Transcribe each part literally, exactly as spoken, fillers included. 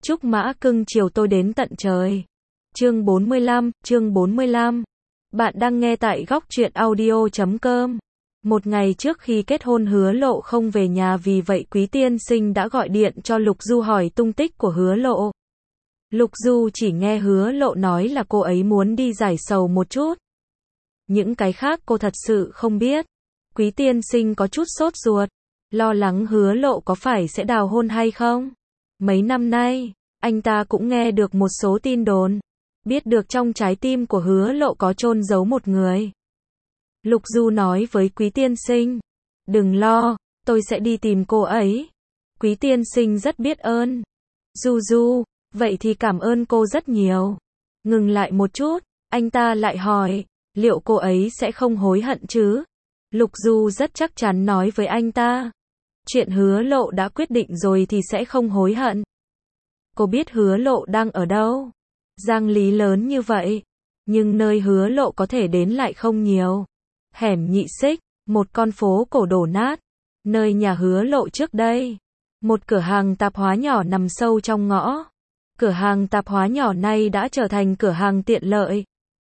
Chúc mã cưng chiều tôi đến tận trời. Chương bốn mươi lăm, chương bốn mươi lăm. Bạn đang nghe tại góc truyện audio chấm com. Một ngày trước khi kết hôn Hứa Lộ không về nhà, vì vậy Quý tiên sinh đã gọi điện cho Lục Du hỏi tung tích của Hứa Lộ. Lục Du chỉ nghe Hứa Lộ nói là cô ấy muốn đi giải sầu một chút. Những cái khác cô thật sự không biết. Quý tiên sinh có chút sốt ruột, lo lắng Hứa Lộ có phải sẽ đào hôn hay không. Mấy năm nay, anh ta cũng nghe được một số tin đồn, biết được trong trái tim của Hứa Lộ có chôn giấu một người. Lục Du nói với Quý tiên sinh, đừng lo, tôi sẽ đi tìm cô ấy. Quý tiên sinh rất biết ơn. Du Du, vậy thì cảm ơn cô rất nhiều. Ngừng lại một chút, anh ta lại hỏi, liệu cô ấy sẽ không hối hận chứ? Lục Du rất chắc chắn nói với anh ta, chuyện Hứa Lộ đã quyết định rồi thì sẽ không hối hận. Cô biết Hứa Lộ đang ở đâu? Giang Lý lớn như vậy, nhưng nơi Hứa Lộ có thể đến lại không nhiều. Hẻm Nhị Xích, một con phố cổ đổ nát, nơi nhà Hứa Lộ trước đây. Một cửa hàng tạp hóa nhỏ nằm sâu trong ngõ. Cửa hàng tạp hóa nhỏ này đã trở thành cửa hàng tiện lợi.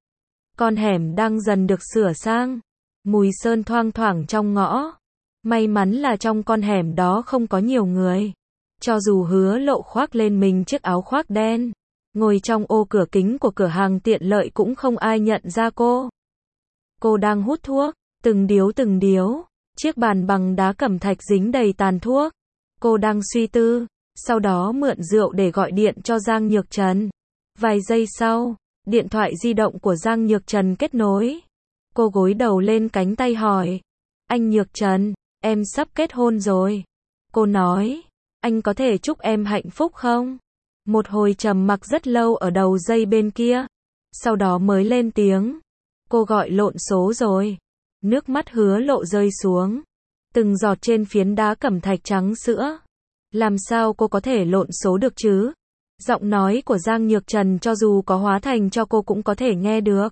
Con hẻm đang dần được sửa sang, mùi sơn thoang thoảng trong ngõ. May mắn là trong con hẻm đó không có nhiều người. Cho dù Hứa Lộ khoác lên mình chiếc áo khoác đen, ngồi trong ô cửa kính của cửa hàng tiện lợi cũng không ai nhận ra cô. Cô đang hút thuốc, từng điếu từng điếu, chiếc bàn bằng đá cẩm thạch dính đầy tàn thuốc. Cô đang suy tư, sau đó mượn rượu để gọi điện cho Giang Nhược Trần. Vài giây sau, điện thoại di động của Giang Nhược Trần kết nối. Cô gối đầu lên cánh tay hỏi, anh Nhược Trần, em sắp kết hôn rồi. Cô nói, anh có thể chúc em hạnh phúc không? Một hồi trầm mặc rất lâu ở đầu dây bên kia, sau đó mới lên tiếng, cô gọi lộn số rồi. Nước mắt Hứa Lộ rơi xuống, từng giọt trên phiến đá cẩm thạch trắng sữa. Làm sao cô có thể lộn số được chứ? Giọng nói của Giang Nhược Trần cho dù có hóa thành cho cô cũng có thể nghe được.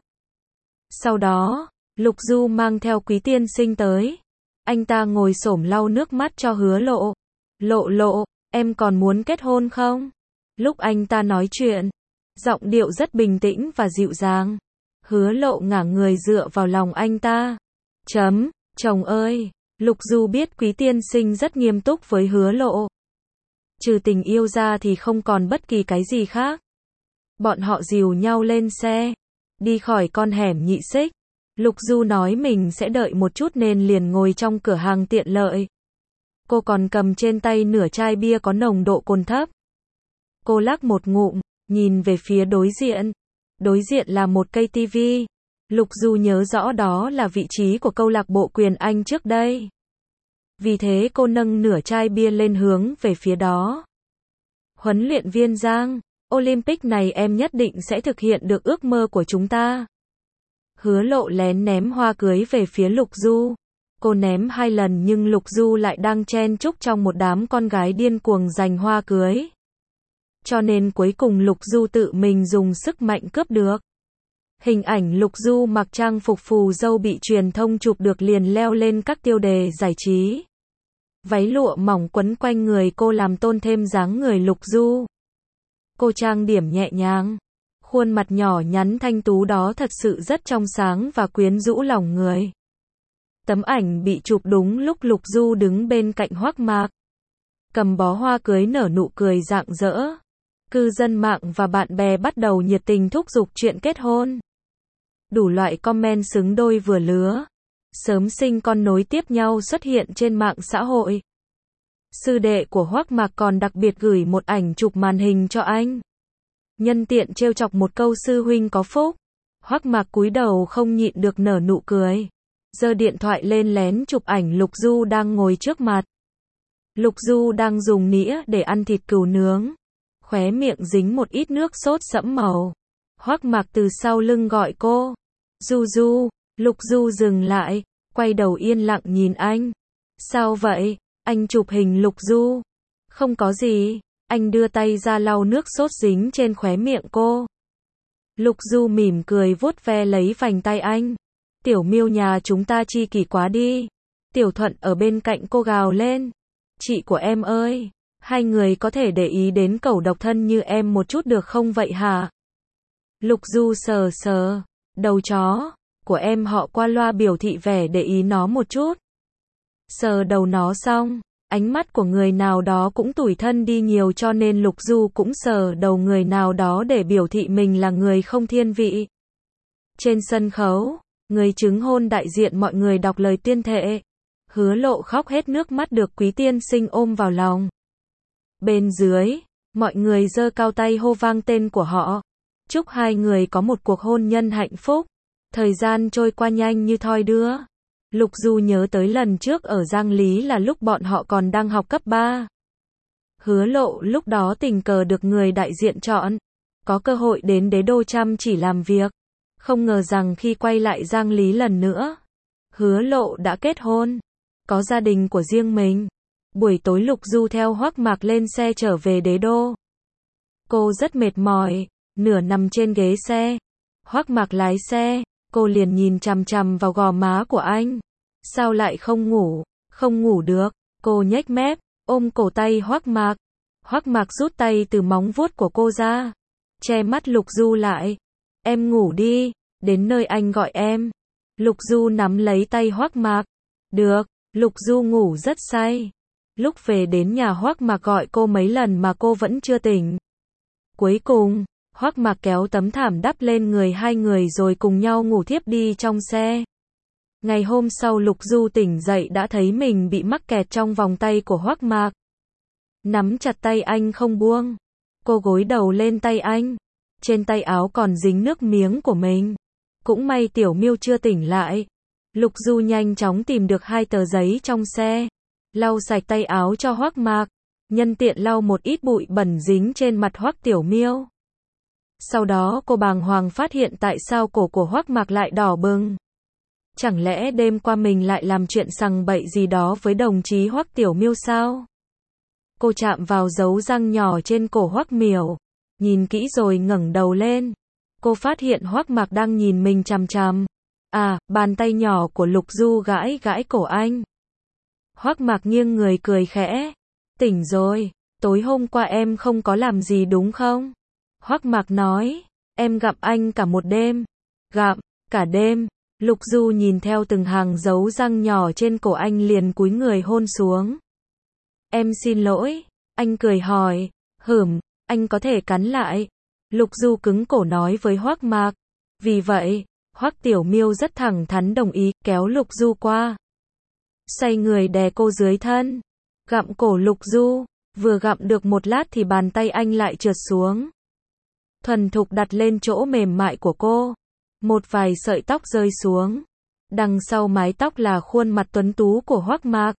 Sau đó, Lục Du mang theo Quý tiên sinh tới. Anh ta ngồi xổm lau nước mắt cho Hứa Lộ. Lộ Lộ, em còn muốn kết hôn không? Lúc anh ta nói chuyện, giọng điệu rất bình tĩnh và dịu dàng. Hứa Lộ ngả người dựa vào lòng anh ta. Chấm, chồng ơi, Lục Du biết Quý tiên sinh rất nghiêm túc với Hứa Lộ. Trừ tình yêu ra thì không còn bất kỳ cái gì khác. Bọn họ dìu nhau lên xe, đi khỏi con hẻm Nhị Xích. Lục Du nói mình sẽ đợi một chút nên liền ngồi trong cửa hàng tiện lợi. Cô còn cầm trên tay nửa chai bia có nồng độ cồn thấp. Cô lắc một ngụm, nhìn về phía đối diện. Đối diện là một cây tivi. Lục Du nhớ rõ đó là vị trí của câu lạc bộ quyền Anh trước đây. Vì thế cô nâng nửa chai bia lên hướng về phía đó. Huấn luyện viên Giang, Olympic này em nhất định sẽ thực hiện được ước mơ của chúng ta. Hứa Lộ lén ném hoa cưới về phía Lục Du. Cô ném hai lần nhưng Lục Du lại đang chen chúc trong một đám con gái điên cuồng giành hoa cưới. Cho nên cuối cùng Lục Du tự mình dùng sức mạnh cướp được. Hình ảnh Lục Du mặc trang phục phù dâu bị truyền thông chụp được liền leo lên các tiêu đề giải trí. Váy lụa mỏng quấn quanh người cô làm tôn thêm dáng người Lục Du. Cô trang điểm nhẹ nhàng. Khuôn mặt nhỏ nhắn thanh tú đó thật sự rất trong sáng và quyến rũ lòng người. Tấm ảnh bị chụp đúng lúc Lục Du đứng bên cạnh Hoắc Mạc. Cầm bó hoa cưới nở nụ cười rạng rỡ. Cư dân mạng và bạn bè bắt đầu nhiệt tình thúc giục chuyện kết hôn. Đủ loại comment xứng đôi vừa lứa. Sớm sinh con nối tiếp nhau xuất hiện trên mạng xã hội. Sư đệ của Hoắc Mạc còn đặc biệt gửi một ảnh chụp màn hình cho anh. Nhân tiện trêu chọc một câu sư huynh có phúc. Hoắc Mạc cúi đầu không nhịn được nở nụ cười. Giơ điện thoại lên lén chụp ảnh Lục Du đang ngồi trước mặt. Lục Du đang dùng nĩa để ăn thịt cừu nướng. Khóe miệng dính một ít nước sốt sẫm màu. Hoắc Mạc từ sau lưng gọi cô. Du Du, Lục Du dừng lại, quay đầu yên lặng nhìn anh. Sao vậy? Anh chụp hình Lục Du. Không có gì. Anh đưa tay ra lau nước sốt dính trên khóe miệng cô. Lục Du mỉm cười vuốt ve lấy vành tay anh. Tiểu Miêu nhà chúng ta chi kỷ quá đi. Tiểu Thuận ở bên cạnh cô gào lên. Chị của em ơi, Hai người có thể để ý đến cẩu độc thân như em một chút được không vậy hả? Lục Du sờ sờ đầu chó của em họ qua loa biểu thị vẻ để ý nó một chút. Sờ đầu nó xong, ánh mắt của người nào đó cũng tủi thân đi nhiều cho nên Lục Du cũng sờ đầu người nào đó để biểu thị mình là người không thiên vị. Trên sân khấu, người chứng hôn đại diện mọi người đọc lời tuyên thệ. Hứa Lộ khóc hết nước mắt được Quý tiên sinh ôm vào lòng. Bên dưới, mọi người giơ cao tay hô vang tên của họ. Chúc hai người có một cuộc hôn nhân hạnh phúc. Thời gian trôi qua nhanh như thoi đưa. Lục Du nhớ tới lần trước ở Giang Lý là lúc bọn họ còn đang học cấp ba. Hứa Lộ lúc đó tình cờ được người đại diện chọn. Có cơ hội đến đế đô chăm chỉ làm việc. Không ngờ rằng khi quay lại Giang Lý lần nữa, Hứa Lộ đã kết hôn. Có gia đình của riêng mình. Buổi tối Lục Du theo Hoắc Mạc lên xe trở về đế đô. Cô rất mệt mỏi, nửa nằm trên ghế xe. Hoắc Mạc lái xe, cô liền nhìn chằm chằm vào gò má của anh. Sao lại không ngủ? Không ngủ được. Cô nhếch mép, ôm cổ tay Hoắc Mạc. Hoắc Mạc rút tay từ móng vuốt của cô ra, che mắt Lục Du lại. Em ngủ đi, đến nơi anh gọi em. Lục Du nắm lấy tay Hoắc Mạc. Được, Lục Du ngủ rất say. Lúc về đến nhà Hoắc Mạc gọi cô mấy lần mà cô vẫn chưa tỉnh. Cuối cùng, Hoắc Mạc kéo tấm thảm đắp lên người hai người rồi cùng nhau ngủ thiếp đi trong xe. Ngày hôm sau Lục Du tỉnh dậy đã thấy mình bị mắc kẹt trong vòng tay của Hoắc Mạc. Nắm chặt tay anh không buông. Cô gối đầu lên tay anh. Trên tay áo còn dính nước miếng của mình. Cũng may Tiểu Miêu chưa tỉnh lại. Lục Du nhanh chóng tìm được hai tờ giấy trong xe. Lau sạch tay áo cho Hoắc Mạc. Nhân tiện lau một ít bụi bẩn dính trên mặt Hoắc Tiểu Miêu. Sau đó cô bàng hoàng phát hiện tại sao cổ của Hoắc Mạc lại đỏ bừng. Chẳng lẽ đêm qua mình lại làm chuyện sằng bậy gì đó với đồng chí Hoắc Tiểu Miêu sao? Cô chạm vào dấu răng nhỏ trên cổ Hoắc Miểu. Nhìn kỹ rồi ngẩng đầu lên. Cô phát hiện Hoắc Mạc đang nhìn mình chằm chằm. À, bàn tay nhỏ của Lục Du gãi gãi cổ anh. Hoắc Mạc nghiêng người cười khẽ. Tỉnh rồi, tối hôm qua em không có làm gì đúng không? Hoắc Mạc nói, em gặp anh cả một đêm. Gặp, cả đêm. Lục Du nhìn theo từng hàng dấu răng nhỏ trên cổ anh liền cúi người hôn xuống. Em xin lỗi, anh cười hỏi, hửm, anh có thể cắn lại. Lục Du cứng cổ nói với Hoắc Mạc. Vì vậy, Hoắc Tiểu Miêu rất thẳng thắn đồng ý, kéo Lục Du qua. Xoay người đè cô dưới thân. Gặm cổ Lục Du, vừa gặm được một lát thì bàn tay anh lại trượt xuống. Thuần thục đặt lên chỗ mềm mại của cô. Một vài sợi tóc rơi xuống. Đằng sau mái tóc là khuôn mặt tuấn tú của Hoắc Mạc.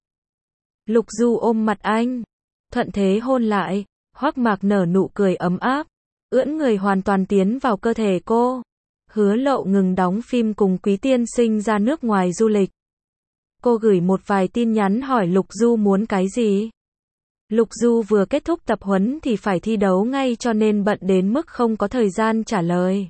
Lục Du ôm mặt anh. Thuận thế hôn lại. Hoắc Mạc nở nụ cười ấm áp. Ưỡn người hoàn toàn tiến vào cơ thể cô. Hứa Lộ ngừng đóng phim cùng Quý tiên sinh ra nước ngoài du lịch. Cô gửi một vài tin nhắn hỏi Lục Du muốn cái gì. Lục Du vừa kết thúc tập huấn thì phải thi đấu ngay cho nên bận đến mức không có thời gian trả lời.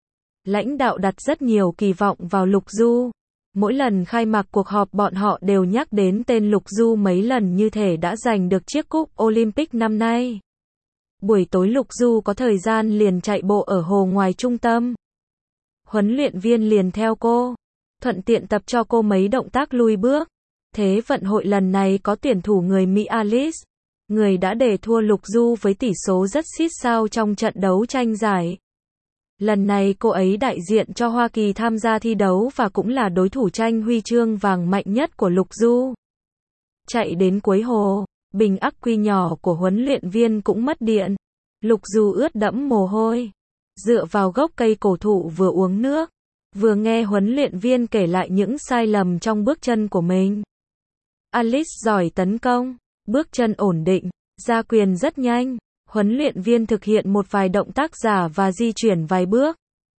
Lãnh đạo đặt rất nhiều kỳ vọng vào Lục Du. Mỗi lần khai mạc cuộc họp bọn họ đều nhắc đến tên Lục Du mấy lần như thể đã giành được chiếc cúp Olympic năm nay. Buổi tối Lục Du có thời gian liền chạy bộ ở hồ ngoài trung tâm. Huấn luyện viên liền theo cô, thuận tiện tập cho cô mấy động tác lui bước. Thế vận hội lần này có tuyển thủ người Mỹ Alice, người đã để thua Lục Du với tỷ số rất xít sao trong trận đấu tranh giải. Lần này cô ấy đại diện cho Hoa Kỳ tham gia thi đấu và cũng là đối thủ tranh huy chương vàng mạnh nhất của Lục Du. Chạy đến cuối hồ, bình ắc quy nhỏ của huấn luyện viên cũng mất điện. Lục Du ướt đẫm mồ hôi, dựa vào gốc cây cổ thụ vừa uống nước, vừa nghe huấn luyện viên kể lại những sai lầm trong bước chân của mình. Alice giỏi tấn công, bước chân ổn định, ra quyền rất nhanh. Huấn luyện viên thực hiện một vài động tác giả và di chuyển vài bước.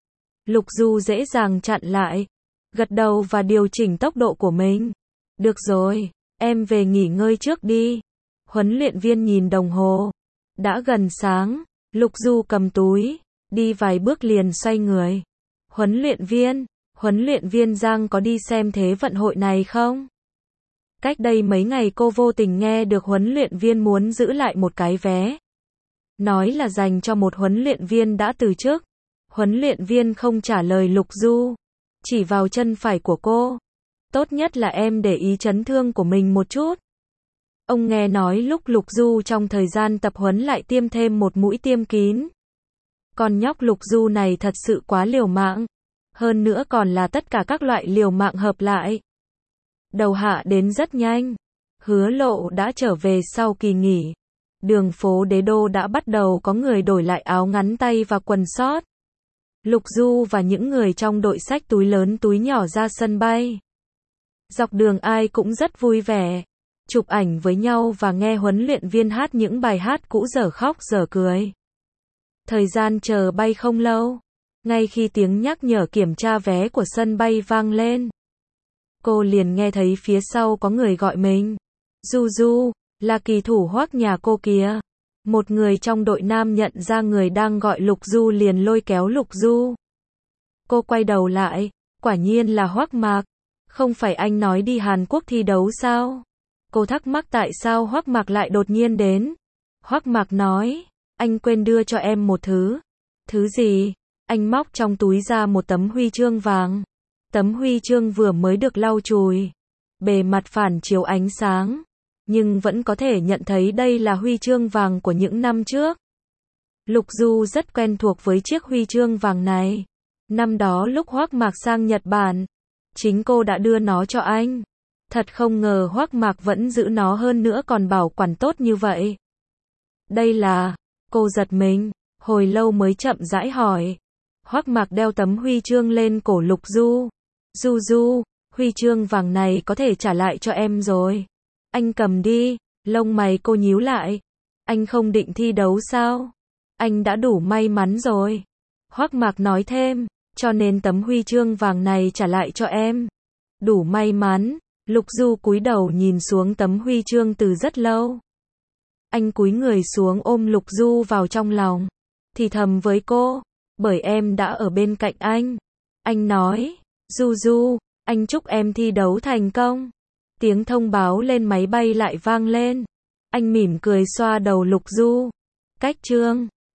Lục Du dễ dàng chặn lại, gật đầu và điều chỉnh tốc độ của mình. Được rồi, em về nghỉ ngơi trước đi. Huấn luyện viên nhìn đồng hồ. Đã gần sáng, Lục Du cầm túi, đi vài bước liền xoay người. Huấn luyện viên, huấn luyện viên Giang có đi xem thế vận hội này không? Cách đây mấy ngày cô vô tình nghe được huấn luyện viên muốn giữ lại một cái vé. Nói là dành cho một huấn luyện viên đã từ chức. Huấn luyện viên không trả lời Lục Du. Chỉ vào chân phải của cô. Tốt nhất là em để ý chấn thương của mình một chút. Ông nghe nói lúc Lục Du trong thời gian tập huấn lại tiêm thêm một mũi tiêm kín. Con nhóc Lục Du này thật sự quá liều mạng. Hơn nữa còn là tất cả các loại liều mạng hợp lại. Đầu hạ đến rất nhanh. Hứa Lộ đã trở về sau kỳ nghỉ. Đường phố Đế Đô đã bắt đầu có người đổi lại áo ngắn tay và quần sót. Lục Du và những người trong đội xách túi lớn túi nhỏ ra sân bay. Dọc đường ai cũng rất vui vẻ. Chụp ảnh với nhau và nghe huấn luyện viên hát những bài hát cũ dở khóc dở cười. Thời gian chờ bay không lâu. Ngay khi tiếng nhắc nhở kiểm tra vé của sân bay vang lên. Cô liền nghe thấy phía sau có người gọi mình. Du Du, là kỳ thủ Hoắc nhà cô kìa. Một người trong đội nam nhận ra người đang gọi Lục Du liền lôi kéo Lục Du. Cô quay đầu lại, quả nhiên là Hoắc Mạc. Không phải anh nói đi Hàn Quốc thi đấu sao? Cô thắc mắc tại sao Hoắc Mạc lại đột nhiên đến. Hoắc Mạc nói, anh quên đưa cho em một thứ. Thứ gì? Anh móc trong túi ra một tấm huy chương vàng. Tấm huy chương vừa mới được lau chùi. Bề mặt phản chiếu ánh sáng. Nhưng vẫn có thể nhận thấy đây là huy chương vàng của những năm trước. Lục Du rất quen thuộc với chiếc huy chương vàng này. Năm đó lúc Hoắc Mạc sang Nhật Bản, chính cô đã đưa nó cho anh. Thật không ngờ Hoắc Mạc vẫn giữ nó hơn nữa còn bảo quản tốt như vậy. Đây là, cô giật mình, hồi lâu mới chậm rãi hỏi. Hoắc Mạc đeo tấm huy chương lên cổ Lục Du. Du Du, huy chương vàng này có thể trả lại cho em rồi. Anh cầm đi, lông mày cô nhíu lại. Anh không định thi đấu sao? Anh đã đủ may mắn rồi. Hoắc Mạc nói thêm, cho nên tấm huy chương vàng này trả lại cho em. Đủ may mắn, Lục Du cúi đầu nhìn xuống tấm huy chương từ rất lâu. Anh cúi người xuống ôm Lục Du vào trong lòng. Thì thầm với cô, bởi em đã ở bên cạnh anh. Anh nói, Du Du, anh chúc em thi đấu thành công. Tiếng thông báo lên máy bay lại vang lên. Anh mỉm cười xoa đầu Lục Du. Cách chương